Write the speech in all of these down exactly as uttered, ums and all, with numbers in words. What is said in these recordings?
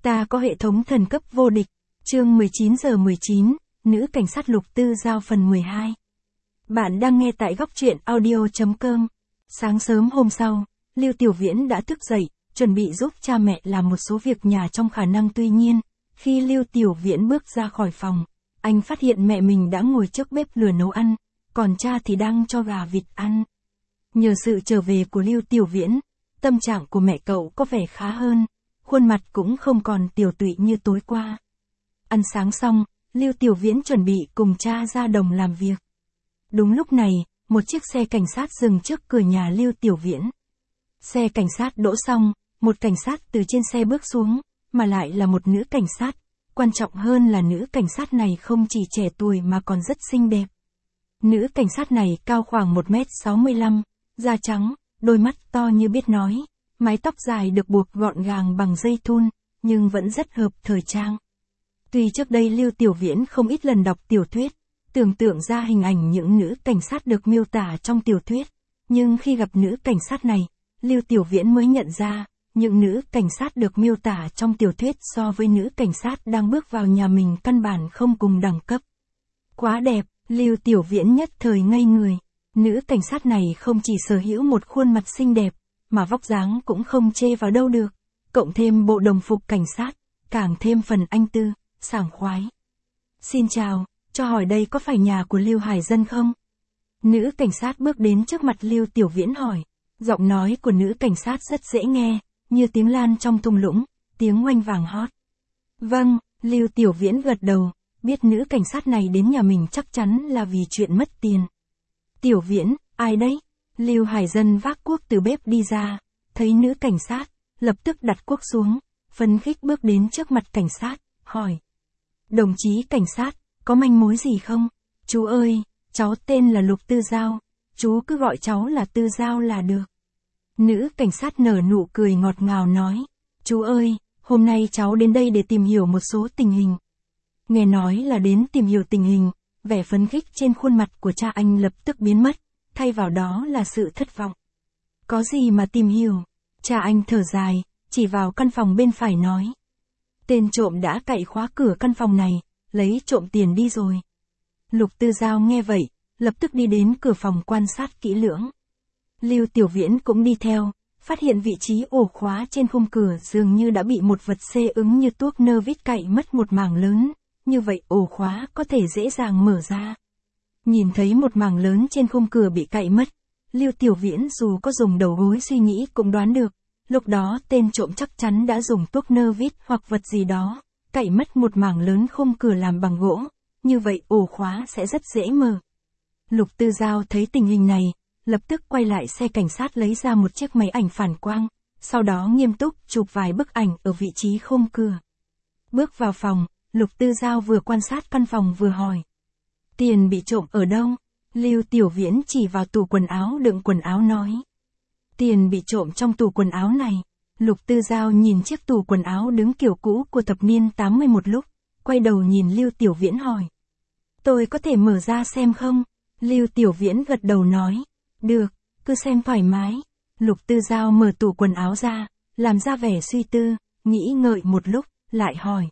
Ta có hệ thống thần cấp vô địch. Chương mười chín giờ mười chín, nữ cảnh sát Lục Tư Giao phần mười hai. Bạn đang nghe tại góc truyện audio chấm com. Sáng sớm hôm sau, Lưu Tiểu Viễn đã thức dậy, chuẩn bị giúp cha mẹ làm một số việc nhà trong khả năng, tuy nhiên, khi Lưu Tiểu Viễn bước ra khỏi phòng, anh phát hiện mẹ mình đã ngồi trước bếp lửa nấu ăn, còn cha thì đang cho gà vịt ăn. Nhờ sự trở về của Lưu Tiểu Viễn, tâm trạng của mẹ cậu có vẻ khá hơn, khuôn mặt cũng không còn tiều tụy như tối qua. Ăn sáng xong, Lưu Tiểu Viễn chuẩn bị cùng cha ra đồng làm việc. Đúng lúc này, một chiếc xe cảnh sát dừng trước cửa nhà Lưu Tiểu Viễn. Xe cảnh sát đỗ xong, một cảnh sát từ trên xe bước xuống, mà lại là một nữ cảnh sát. Quan trọng hơn là nữ cảnh sát này không chỉ trẻ tuổi mà còn rất xinh đẹp. Nữ cảnh sát này cao khoảng một mét sáu mươi lăm, da trắng, đôi mắt to như biết nói, mái tóc dài được buộc gọn gàng bằng dây thun, nhưng vẫn rất hợp thời trang. Tuy trước đây Lưu Tiểu Viễn không ít lần đọc tiểu thuyết, tưởng tượng ra hình ảnh những nữ cảnh sát được miêu tả trong tiểu thuyết, nhưng khi gặp nữ cảnh sát này, Lưu Tiểu Viễn mới nhận ra, những nữ cảnh sát được miêu tả trong tiểu thuyết so với nữ cảnh sát đang bước vào nhà mình căn bản không cùng đẳng cấp. Quá đẹp, Lưu Tiểu Viễn nhất thời ngây người. Nữ cảnh sát này không chỉ sở hữu một khuôn mặt xinh đẹp, mà vóc dáng cũng không chê vào đâu được, cộng thêm bộ đồng phục cảnh sát, càng thêm phần anh tư, sảng khoái. Xin chào, cho hỏi đây có phải nhà của Lưu Hải Dân không? Nữ cảnh sát bước đến trước mặt Lưu Tiểu Viễn hỏi. Giọng nói của nữ cảnh sát rất dễ nghe, như tiếng lan trong thung lũng, tiếng oanh vàng hót. Vâng, Lưu Tiểu Viễn gật đầu, biết nữ cảnh sát này đến nhà mình chắc chắn là vì chuyện mất tiền. Tiểu Viễn, ai đấy? Lưu Hải Dân vác cuốc từ bếp đi ra, thấy nữ cảnh sát, lập tức đặt cuốc xuống, phấn khích bước đến trước mặt cảnh sát, hỏi. Đồng chí cảnh sát, có manh mối gì không? Chú ơi, cháu tên là Lục Tư Giao, chú cứ gọi cháu là Tư Giao là được. Nữ cảnh sát nở nụ cười ngọt ngào nói. Chú ơi, hôm nay cháu đến đây để tìm hiểu một số tình hình. Nghe nói là đến tìm hiểu tình hình, vẻ phấn khích trên khuôn mặt của cha anh lập tức biến mất, thay vào đó là sự thất vọng. Có gì mà tìm hiểu? Cha anh thở dài, chỉ vào căn phòng bên phải nói. Tên trộm đã cậy khóa cửa căn phòng này, lấy trộm tiền đi rồi. Lục Tư Giao nghe vậy, lập tức đi đến cửa phòng quan sát kỹ lưỡng. Lưu Tiểu Viễn cũng đi theo, phát hiện vị trí ổ khóa trên khung cửa dường như đã bị một vật xê ứng như tuốc nơ vít cậy mất một mảng lớn, như vậy ổ khóa có thể dễ dàng mở ra. Nhìn thấy một mảng lớn trên khung cửa bị cậy mất, Lưu Tiểu Viễn dù có dùng đầu gối suy nghĩ cũng đoán được, lúc đó tên trộm chắc chắn đã dùng tuốc nơ vít hoặc vật gì đó, cậy mất một mảng lớn khung cửa làm bằng gỗ, như vậy ổ khóa sẽ rất dễ mở. Lục Tư Giao thấy tình hình này, lập tức quay lại xe cảnh sát lấy ra một chiếc máy ảnh phản quang, sau đó nghiêm túc chụp vài bức ảnh ở vị trí khung cửa. Bước vào phòng, Lục Tư Giao vừa quan sát căn phòng vừa hỏi. Tiền bị trộm ở đâu? Lưu Tiểu Viễn chỉ vào tủ quần áo đựng quần áo nói. Tiền bị trộm trong tủ quần áo này. Lục Tư Giao nhìn chiếc tủ quần áo đứng kiểu cũ của thập niên tám mươi một lúc, quay đầu nhìn Lưu Tiểu Viễn hỏi. Tôi có thể mở ra xem không? Lưu Tiểu Viễn gật đầu nói. Được, cứ xem thoải mái. Lục Tư Giao mở tủ quần áo ra, làm ra vẻ suy tư, nghĩ ngợi một lúc, lại hỏi.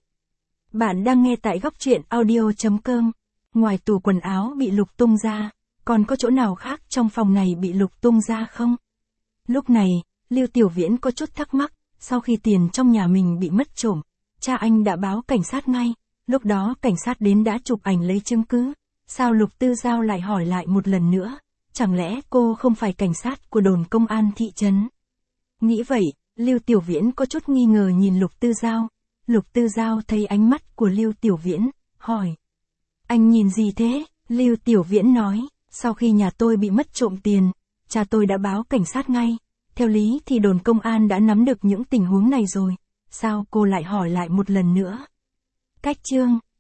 Bạn đang nghe tại góc truyện audio chấm com. Ngoài tủ quần áo bị lục tung ra, còn có chỗ nào khác trong phòng này bị lục tung ra không? Lúc này, Lưu Tiểu Viễn có chút thắc mắc, sau khi tiền trong nhà mình bị mất trộm, cha anh đã báo cảnh sát ngay, lúc đó cảnh sát đến đã chụp ảnh lấy chứng cứ. Sao Lục Tư Giao lại hỏi lại một lần nữa? Chẳng lẽ cô không phải cảnh sát của đồn công an thị trấn? Nghĩ vậy, Lưu Tiểu Viễn có chút nghi ngờ nhìn Lục Tư Giao. Lục Tư Giao thấy ánh mắt của Lưu Tiểu Viễn, hỏi. Anh nhìn gì thế? Lưu Tiểu Viễn nói, sau khi nhà tôi bị mất trộm tiền, cha tôi đã báo cảnh sát ngay. Theo lý thì đồn công an đã nắm được những tình huống này rồi. Sao cô lại hỏi lại một lần nữa? Cách chương,